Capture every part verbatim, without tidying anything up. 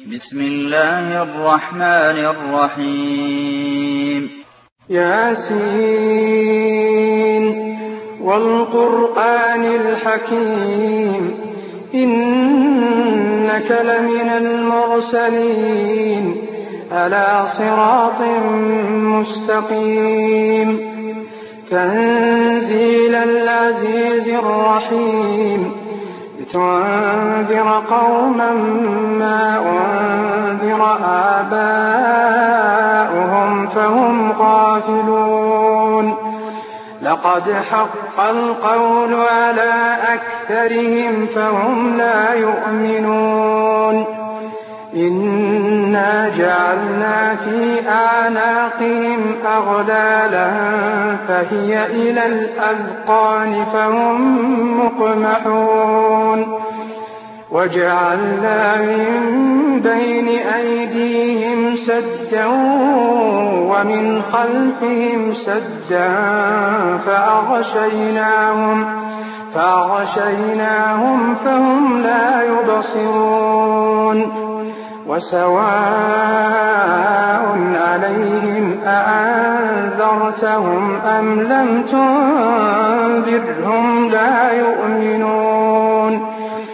بسم الله الرحمن الرحيم ياسين والقرآن الحكيم إنك لمن المرسلين على صراط مستقيم تنزيل العزيز الرحيم لتنذر قوما ما أنذر آباؤهم فهم غافلون لقد حق القول على أكثرهم فهم لا يؤمنون إنا جعلنا في أعناقهم أغلالا فهي إلى الأذقان فهم مقمحون وجعلنا من بين أيديهم سدا ومن خلفهم سدا فأغشيناهم فأغشيناهم فهم لا يبصرون وسواء عليهم أأنذرتهم أم لم تنذرهم لا يؤمنون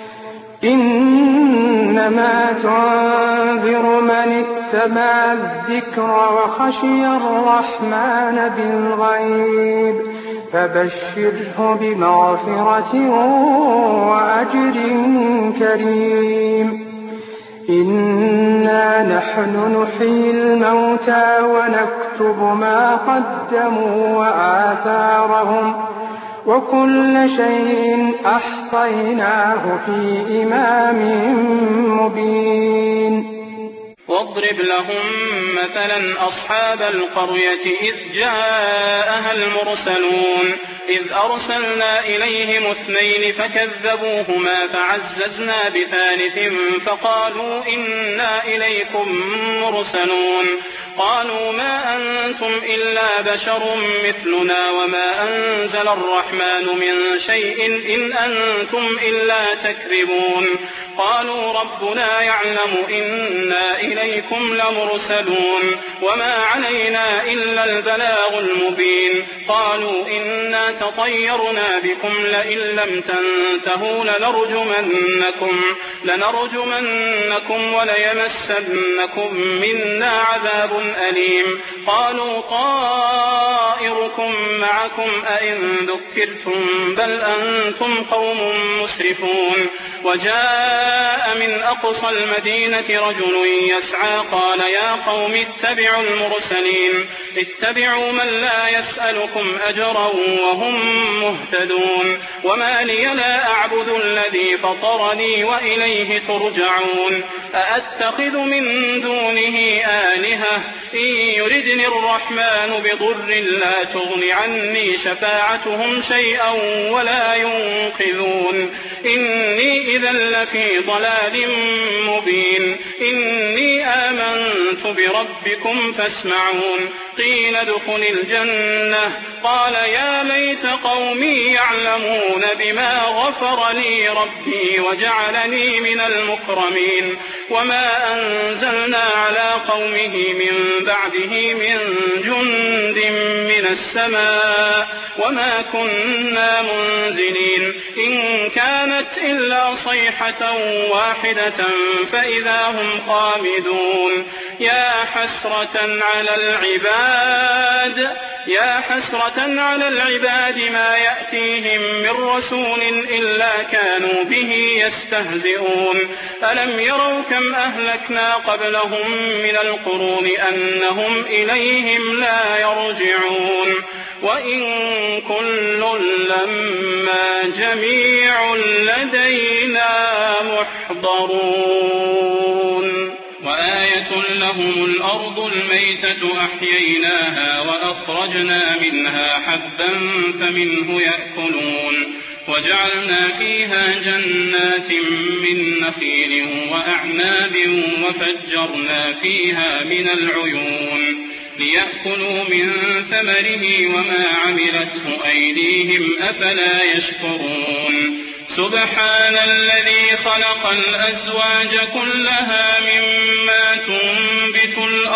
إنما تنذر من اتبع الذكر وخشي الرحمن بالغيب فبشره بمغفرة وأجر كريم إنا نحن نحيي الموتى ونكتب ما قدموا وآثارهم وكل شيء أحصيناه في إمام مبين واضرب لهم مثلا أصحاب القرية إذ جاءها المرسلون إذ أرسلنا إليهم اثنين فكذبوهما فعززنا بثالث فقالوا إنا إليكم مرسلون قالوا ما أنتم إلا بشر مثلنا وما أنزل الرحمن من شيء إن أنتم إلا تكذبون قالوا ربنا يعلم إنا إليكم لمرسلون وما علينا إلا البلاغ المبين قالوا إنا تطيرنا بكم لئن لم تنتهوا لنرجمنكم لنرجمنكم وليمسنكم منا عذاب أليم قالوا طائركم معكم أئن ذكرتم بل أنتم قوم مسرفون وجاء من أقصى المدينة رجل يسعى قال يا قوم اتبعوا المرسلين اتبعوا من لا يسألكم أجرا وهم مهتدون وما لي لا أعبد الذي فطرني وإليه ترجعون أأتخذ من دونه آلهة إن يردني الرحمن بضر لا تغن عني شفاعتهم شيئا ولا ينقذون إني إذا لفي ضلال مبين إني آمنت بربكم فاسمعون قيل ادخل الجنة قال يا ليت قومي يعلمون بما غفر لي ربي وجعلني من المكرمين وما أنزلنا على قومه من بعده من جند من السماء وما كنا منزلين إن كانت إلا صيحة واحدة فإذا هم خامدون يا حسرة على العباد يا حسرة على العباد ما يأتيهم من رسول إلا كانوا به يستهزئون ألم يروا كم أهلكنا قبلهم من القرون أنهم إليهم لا يرجعون وإن كل لما جميع لدينا محضرون وآية لهم الأرض الميتة أحييناها وأخرجنا منها حبا فمنه يأكلون وجعلنا فيها جنات من نخيل وأعناب وفجرنا فيها من العيون ليأكلوا من ثمره وما عملته أيديهم أفلا يشكرون سبحان الذي خلق الأزواج كلها مما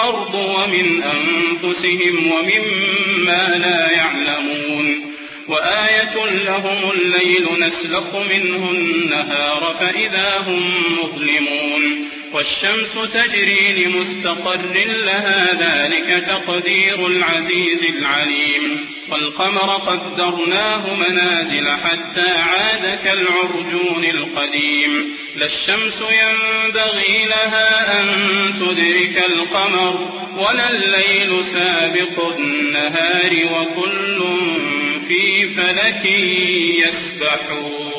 الأرض ومن أنفسهم ومما لا يعلمون وآية لهم الليل نسلخ منه النهار فإذا هم مظلمون والشمس تجري لمستقر لها ذلك تقدير العزيز العليم والقمر قدرناه منازل حتى عاد كالعرجون القديم لا الشمس ينبغي لها أن تدرك القمر ولا الليل سابق النهار وكل في فلك يسبحون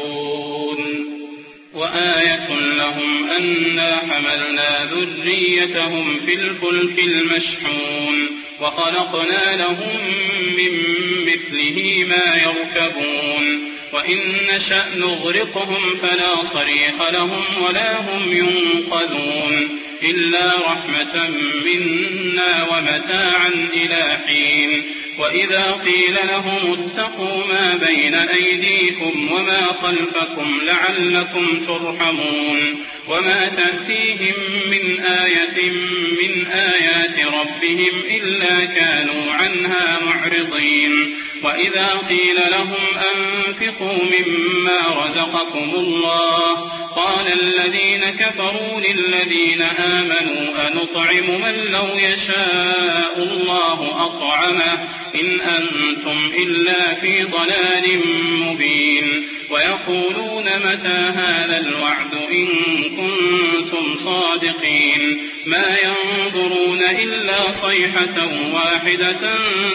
وآية لهم أنا حملنا ذريتهم في الفلك المشحون وخلقنا لهم من مثله ما يركبون وإن نشأ نغرقهم فلا صريخ لهم ولا هم ينقذون إلا رحمة منا ومتاعا إلى حين وإذا قيل لهم اتقوا ما بين أيديكم وما خلفكم لعلكم ترحمون وما تأتيهم من آية من آيات ربهم إلا كانوا عنها معرضين وإذا قيل لهم أنفقوا مما رزقكم الله قال الذين كفروا للذين آمنوا أنطعم من لو يشاء الله أطعمه إن أنتم إلا في ضلال مبين ويقولون متى هذا الوعد إن كنتم صادقين ما ينظرون إلا صيحة واحدة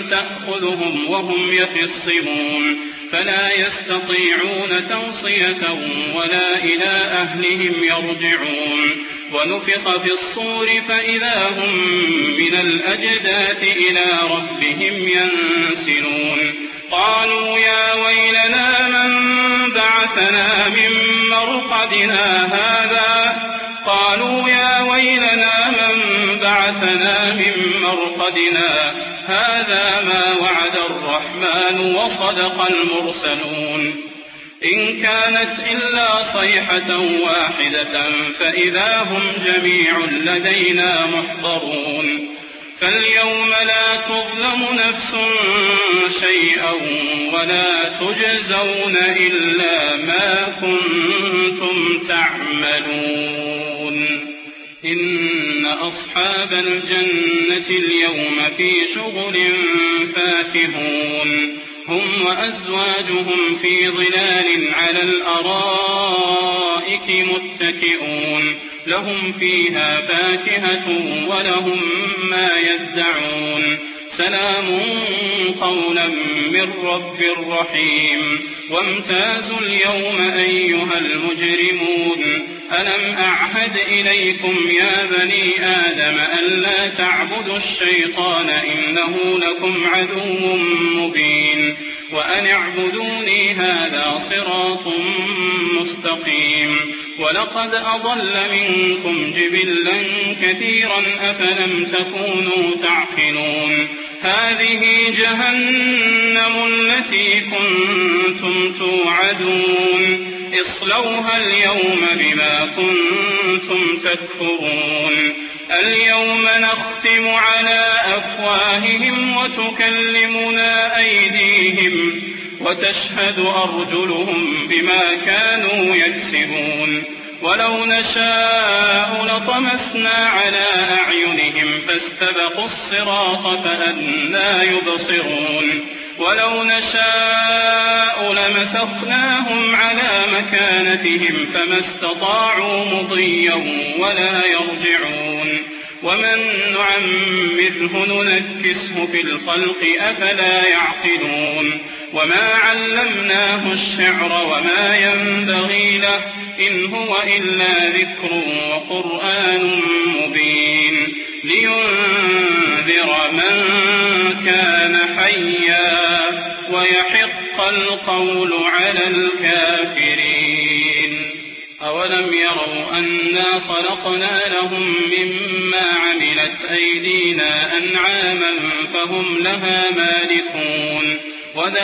تأخذهم وهم يخصمون فلا يستطيعون توصية ولا إلى أهلهم يرجعون ونفخ في الصور فإذا هم من الأجداث إلى ربهم ينسلون قالوا يا ويلنا من بعثنا من مرقدنا هذا قالوا يا ويلنا من بعثنا من مرقدنا هذا ما وعد الرحمن وصدق المرسلون إن كانت إلا صيحة واحدة فإذا هم جميع لدينا محضرون فاليوم لا تظلم نفس شيئا ولا تجزون إلا ما كنتم تعملون إن أصحاب الجنة اليوم في شغل فاكهون هم وأزواجهم في ظلال على الأرائك متكئون لهم فيها فاكهة ولهم ما يدعون سلام قولا من رب رحيم وامتازوا اليوم أيها المجرمون ألم أعهد إليكم يا بني آدم ألا تعبدوا الشيطان إنه لكم عدو مبين وأن اعبدوني هذا صراط مستقيم ولقد أضل منكم جبلا كثيرا أفلم تكونوا تعقلون هذه جهنم التي كنتم توعدون اصلوها اليوم بما كنتم تكفرون اليوم نختم على أفواههم وتكلمنا أيديهم وتشهد أرجلهم بما كانوا يكسبون ولو نشاء لطمسنا على أعينهم فاستبقوا الصراط فأنى يبصرون ولو نشاء لمسخناهم على مكانتهم فما استطاعوا مضيا ولا يرجعون ومن نعمره ننكسه في الخلق أفلا يعقلون وما علمناه الشعر وما ينبغي له إن هو إلا ذكر وقرآن مبين لينذر من كان حيا ويحق القول على الكافرين أولم يروا أنا خلقنا لهم مما عملت أيدينا أنعاما فهم لها مالكون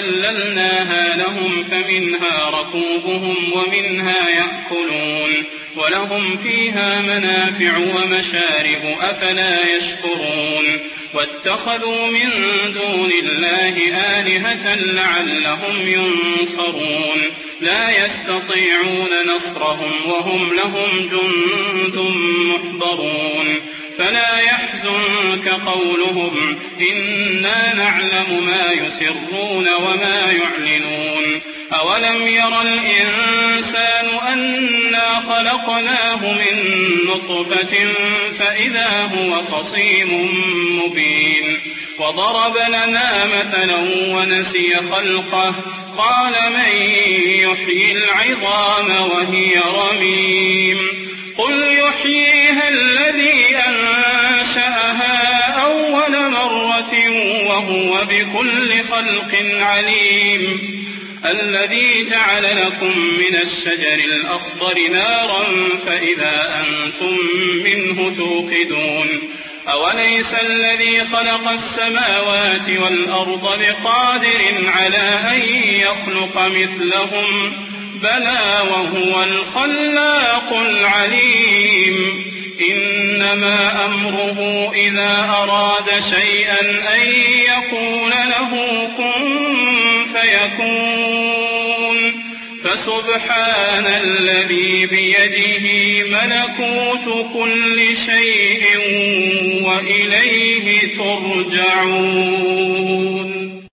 وذللناها لهم فمنها ركوبهم ومنها يأكلون ولهم فيها منافع ومشارب أفلا يشكرون واتخذوا من دون الله آلهة لعلهم ينصرون لا يستطيعون نصرهم وهم لهم جند محضرون فلا يحزنك قولهم إنا نعلم ما يسرون وما يعلنون أولم ير الإنسان أنا خلقناه من نطفة فإذا هو خصيم مبين وضرب لنا مثلا ونسي خلقه قال من يحيي العظام وهي رميم قل يحييها الذي أنشأها أول مرة وهو بكل خلق عليم الذي جعل لكم من الشجر الأخضر نارا فإذا أنتم منه توقدون أوليس الذي خلق السماوات والأرض بقادر على أن يخلق مثلهم بلى وهو الخلاق العليم إنما أمره إذا أراد شيئا أن يقول له كن فيكون فسبحان الذي بيده ملكوت كل شيء وإليه ترجعون.